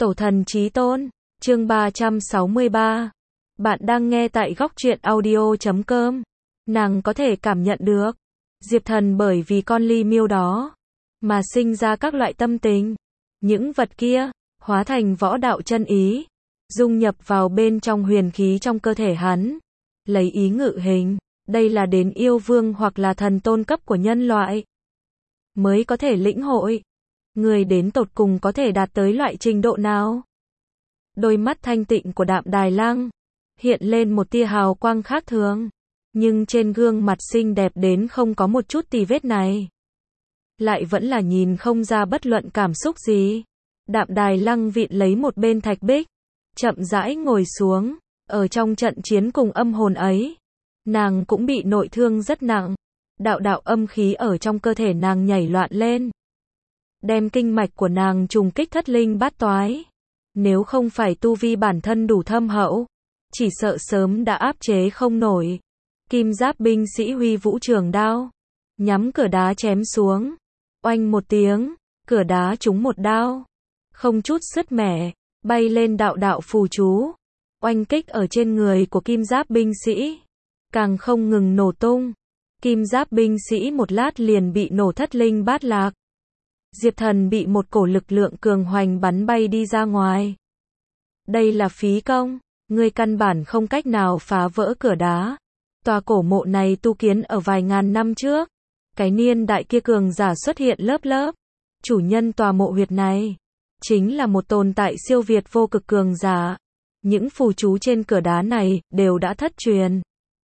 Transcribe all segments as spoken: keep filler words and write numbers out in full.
Tổ thần chí tôn, chương ba trăm sáu mươi ba. Bạn đang nghe tại góc truyện audio chấm com. Nàng có thể cảm nhận được, Diệp Thần bởi vì con ly miêu đó, mà sinh ra các loại tâm tình. Những vật kia, hóa thành võ đạo chân ý, dung nhập vào bên trong huyền khí trong cơ thể hắn. Lấy ý ngự hình, đây là đến yêu vương hoặc là thần tôn cấp của nhân loại mới có thể lĩnh hội. Người đến tột cùng có thể đạt tới loại trình độ nào? Đôi mắt thanh tịnh của Đạm Đài Lăng hiện lên một tia hào quang khác thường, nhưng trên gương mặt xinh đẹp đến không có một chút tì vết này, lại vẫn là nhìn không ra bất luận cảm xúc gì. Đạm Đài Lăng vịn lấy một bên thạch bích, chậm rãi ngồi xuống. Ở trong trận chiến cùng âm hồn ấy, nàng cũng bị nội thương rất nặng. Đạo đạo âm khí ở trong cơ thể nàng nhảy loạn lên, đem kinh mạch của nàng trùng kích thất linh bát toái. Nếu không phải tu vi bản thân đủ thâm hậu, chỉ sợ sớm đã áp chế không nổi. Kim giáp binh sĩ huy vũ trường đao, nhắm cửa đá chém xuống. Oanh một tiếng, cửa đá trúng một đao, không chút sứt mẻ, bay lên đạo đạo phù chú, oanh kích ở trên người của kim giáp binh sĩ, càng không ngừng nổ tung. Kim giáp binh sĩ một lát liền bị nổ thất linh bát lạc. Diệp Thần bị một cổ lực lượng cường hoành bắn bay đi ra ngoài. Đây là phí công, ngươi căn bản không cách nào phá vỡ cửa đá. Tòa cổ mộ này tu kiến ở vài ngàn năm trước, cái niên đại kia cường giả xuất hiện lớp lớp. Chủ nhân tòa mộ huyệt này chính là một tồn tại siêu việt vô cực cường giả. Những phù chú trên cửa đá này đều đã thất truyền.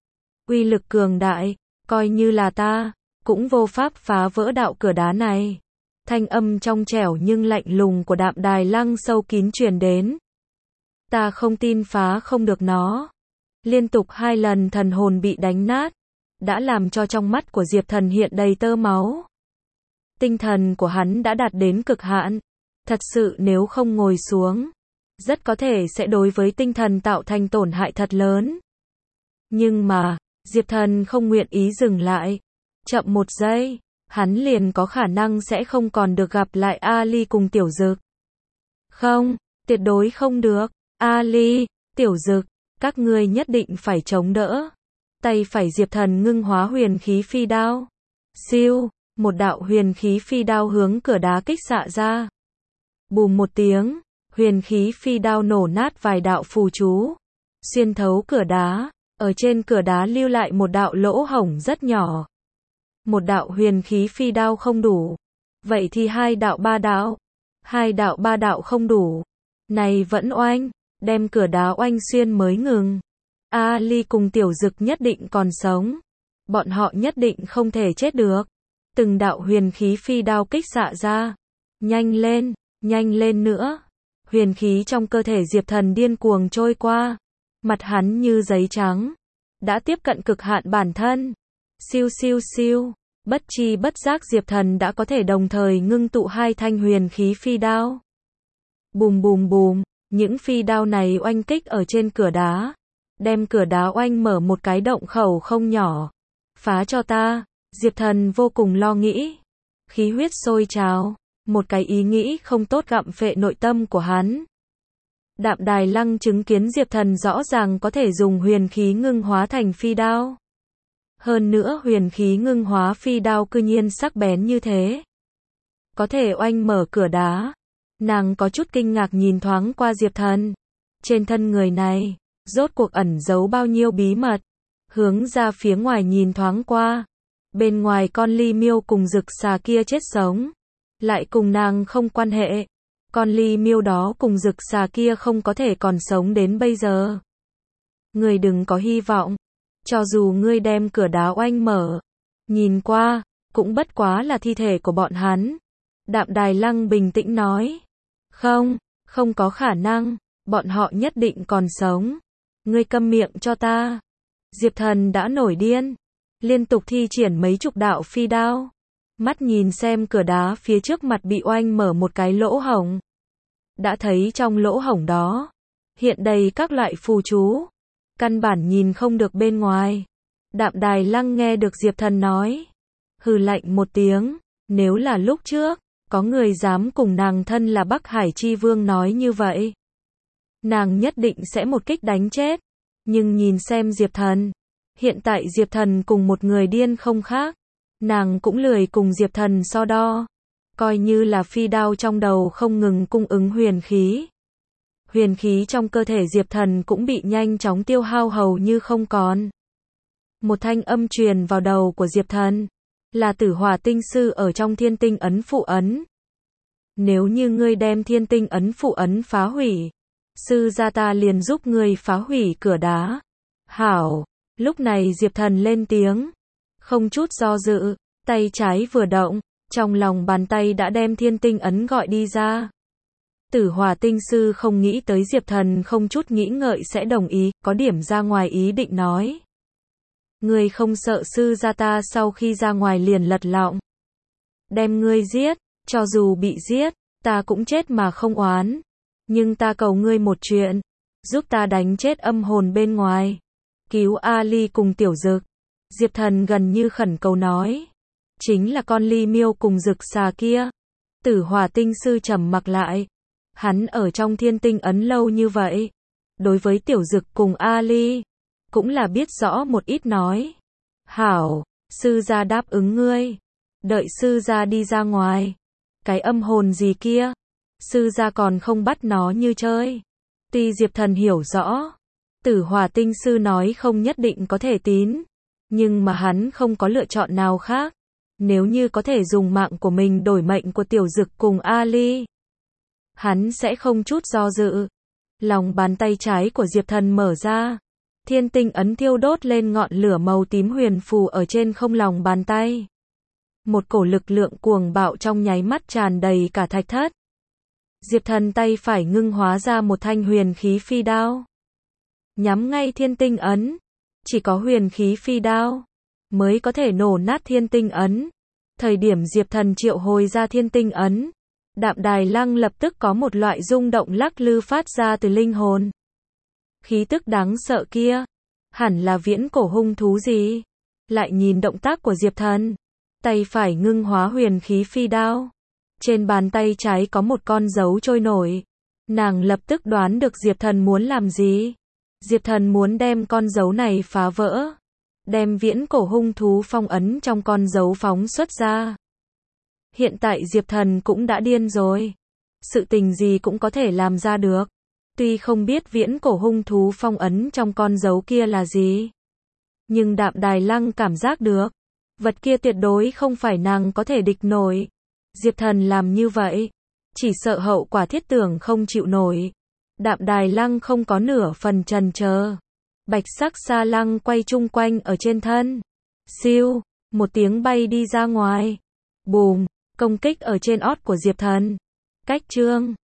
Uy lực cường đại, coi như là ta cũng vô pháp phá vỡ đạo cửa đá này. Thanh âm trong trẻo nhưng lạnh lùng của Đạm Đài Lăng sâu kín truyền đến. Ta không tin phá không được nó. Liên tục hai lần thần hồn bị đánh nát, đã làm cho trong mắt của Diệp Thần hiện đầy tơ máu. Tinh thần của hắn đã đạt đến cực hạn. Thật sự nếu không ngồi xuống, rất có thể sẽ đối với tinh thần tạo thành tổn hại thật lớn. Nhưng mà, Diệp Thần không nguyện ý dừng lại. Chậm một giây, hắn liền có khả năng sẽ không còn được gặp lại Ali cùng Tiểu Dực. Không, tuyệt đối không được. Ali, Tiểu Dực, các ngươi nhất định phải chống đỡ. Tay phải Diệp Thần ngưng hóa huyền khí phi đao. Siêu, một đạo huyền khí phi đao hướng cửa đá kích xạ ra. Bùm một tiếng, huyền khí phi đao nổ nát vài đạo phù chú, xuyên thấu cửa đá, ở trên cửa đá lưu lại một đạo lỗ hổng rất nhỏ. Một đạo huyền khí phi đao không đủ, vậy thì hai đạo ba đạo. Hai đạo ba đạo không đủ, này vẫn oanh, đem cửa đá oanh xuyên mới ngừng. Ali cùng Tiểu Dực nhất định còn sống, bọn họ nhất định không thể chết được. Từng đạo huyền khí phi đao kích xạ ra. Nhanh lên, nhanh lên nữa. Huyền khí trong cơ thể Diệp Thần điên cuồng trôi qua, mặt hắn như giấy trắng, đã tiếp cận cực hạn bản thân. Siêu siêu siêu, bất chi bất giác Diệp Thần đã có thể đồng thời ngưng tụ hai thanh huyền khí phi đao. Bùm bùm bùm, những phi đao này oanh kích ở trên cửa đá, đem cửa đá oanh mở một cái động khẩu không nhỏ. Phá cho ta, Diệp Thần vô cùng lo nghĩ. Khí huyết sôi trào, một cái ý nghĩ không tốt gặm phệ nội tâm của hắn. Đạm Đài Lăng chứng kiến Diệp Thần rõ ràng có thể dùng huyền khí ngưng hóa thành phi đao. Hơn nữa huyền khí ngưng hóa phi đao cư nhiên sắc bén như thế, có thể oanh mở cửa đá. Nàng có chút kinh ngạc nhìn thoáng qua Diệp Thần. Trên thân người này, rốt cuộc ẩn giấu bao nhiêu bí mật. Hướng ra phía ngoài nhìn thoáng qua. Bên ngoài con ly miêu cùng rực xà kia chết sống, lại cùng nàng không quan hệ. Con ly miêu đó cùng rực xà kia không có thể còn sống đến bây giờ. Ngươi đừng có hy vọng. Cho dù ngươi đem cửa đá oanh mở, nhìn qua, cũng bất quá là thi thể của bọn hắn. Đạm Đài Lăng bình tĩnh nói. Không, không có khả năng, bọn họ nhất định còn sống. Ngươi câm miệng cho ta. Diệp Thần đã nổi điên, liên tục thi triển mấy chục đạo phi đao. Mắt nhìn xem cửa đá phía trước mặt bị oanh mở một cái lỗ hổng. Đã thấy trong lỗ hổng đó, hiện đầy các loại phù chú. Căn bản nhìn không được bên ngoài. Đạm Đài Lăng nghe được Diệp Thần nói, hừ lạnh một tiếng. Nếu là lúc trước, Có người dám cùng nàng thân là Bắc Hải Chi Vương nói như vậy. Nàng nhất định sẽ một kích đánh chết. Nhưng nhìn xem Diệp Thần. Hiện tại Diệp Thần cùng một người điên không khác. Nàng cũng lười cùng Diệp Thần so đo. Coi như là phi đao trong đầu không ngừng cung ứng huyền khí. Huyền khí trong cơ thể Diệp Thần cũng bị nhanh chóng tiêu hao hầu như không còn. Một thanh âm truyền vào đầu của Diệp Thần. Là Tử Hỏa Tinh Sư ở trong Thiên Tinh Ấn phụ ấn. Nếu như ngươi đem Thiên Tinh Ấn phụ ấn phá hủy, sư gia ta liền giúp ngươi phá hủy cửa đá. Hảo, lúc này Diệp Thần lên tiếng, không chút do dự, tay trái vừa động, trong lòng bàn tay đã đem Thiên Tinh Ấn gọi đi ra. Tử Hỏa Tinh Sư không nghĩ tới Diệp Thần không chút nghĩ ngợi sẽ đồng ý, có điểm ra ngoài ý định nói. Ngươi không sợ sư gia ta sau khi ra ngoài liền lật lọng. Đem ngươi giết, cho dù bị giết, ta cũng chết mà không oán. Nhưng ta cầu ngươi một chuyện, giúp ta đánh chết âm hồn bên ngoài. Cứu Ali cùng Tiểu Dực. Diệp Thần gần như khẩn cầu nói. Chính là con ly miêu cùng Dực xà kia. Tử Hỏa Tinh Sư trầm mặc lại. Hắn ở trong Thiên Tinh Ấn lâu như vậy. Đối với Tiểu Dực cùng Ali, cũng là biết rõ một ít nói. Hảo, sư gia đáp ứng ngươi. Đợi sư gia đi ra ngoài. Cái âm hồn gì kia? Sư gia còn không bắt nó như chơi. Tuy Diệp Thần hiểu rõ. Tử Hỏa Tinh Sư nói không nhất định có thể tín. Nhưng mà hắn không có lựa chọn nào khác. Nếu như có thể dùng mạng của mình đổi mệnh của Tiểu Dực cùng Ali, hắn sẽ không chút do dự. Lòng bàn tay trái của Diệp Thần mở ra. Thiên Tinh Ấn thiêu đốt lên ngọn lửa màu tím huyền phù ở trên không lòng bàn tay. Một cổ lực lượng cuồng bạo trong nháy mắt tràn đầy cả thạch thất. Diệp Thần tay phải ngưng hóa ra một thanh huyền khí phi đao. Nhắm ngay Thiên Tinh Ấn. Chỉ có huyền khí phi đao mới có thể nổ nát Thiên Tinh Ấn. Thời điểm Diệp Thần triệu hồi ra Thiên Tinh Ấn, Đạm Đài Lăng lập tức có một loại rung động lắc lư phát ra từ linh hồn. Khí tức đáng sợ kia, hẳn là viễn cổ hung thú gì? Lại nhìn động tác của Diệp Thần, tay phải ngưng hóa huyền khí phi đao. Trên bàn tay trái có một con dấu trôi nổi. Nàng lập tức đoán được Diệp Thần muốn làm gì. Diệp Thần muốn đem con dấu này phá vỡ. Đem viễn cổ hung thú phong ấn trong con dấu phóng xuất ra. Hiện tại Diệp Thần cũng đã điên rồi. Sự tình gì cũng có thể làm ra được. Tuy không biết viễn cổ hung thú phong ấn trong con dấu kia là gì. Nhưng Đạm Đài Lăng cảm giác được. Vật kia tuyệt đối không phải nàng có thể địch nổi. Diệp Thần làm như vậy. Chỉ sợ hậu quả thiết tưởng không chịu nổi. Đạm Đài Lăng không có nửa phần chần chờ. Bạch sắc sa lăng quay chung quanh ở trên thân. Siêu, một tiếng bay đi ra ngoài. Bùm, công kích ở trên ót của Diệp Thần. Cách chương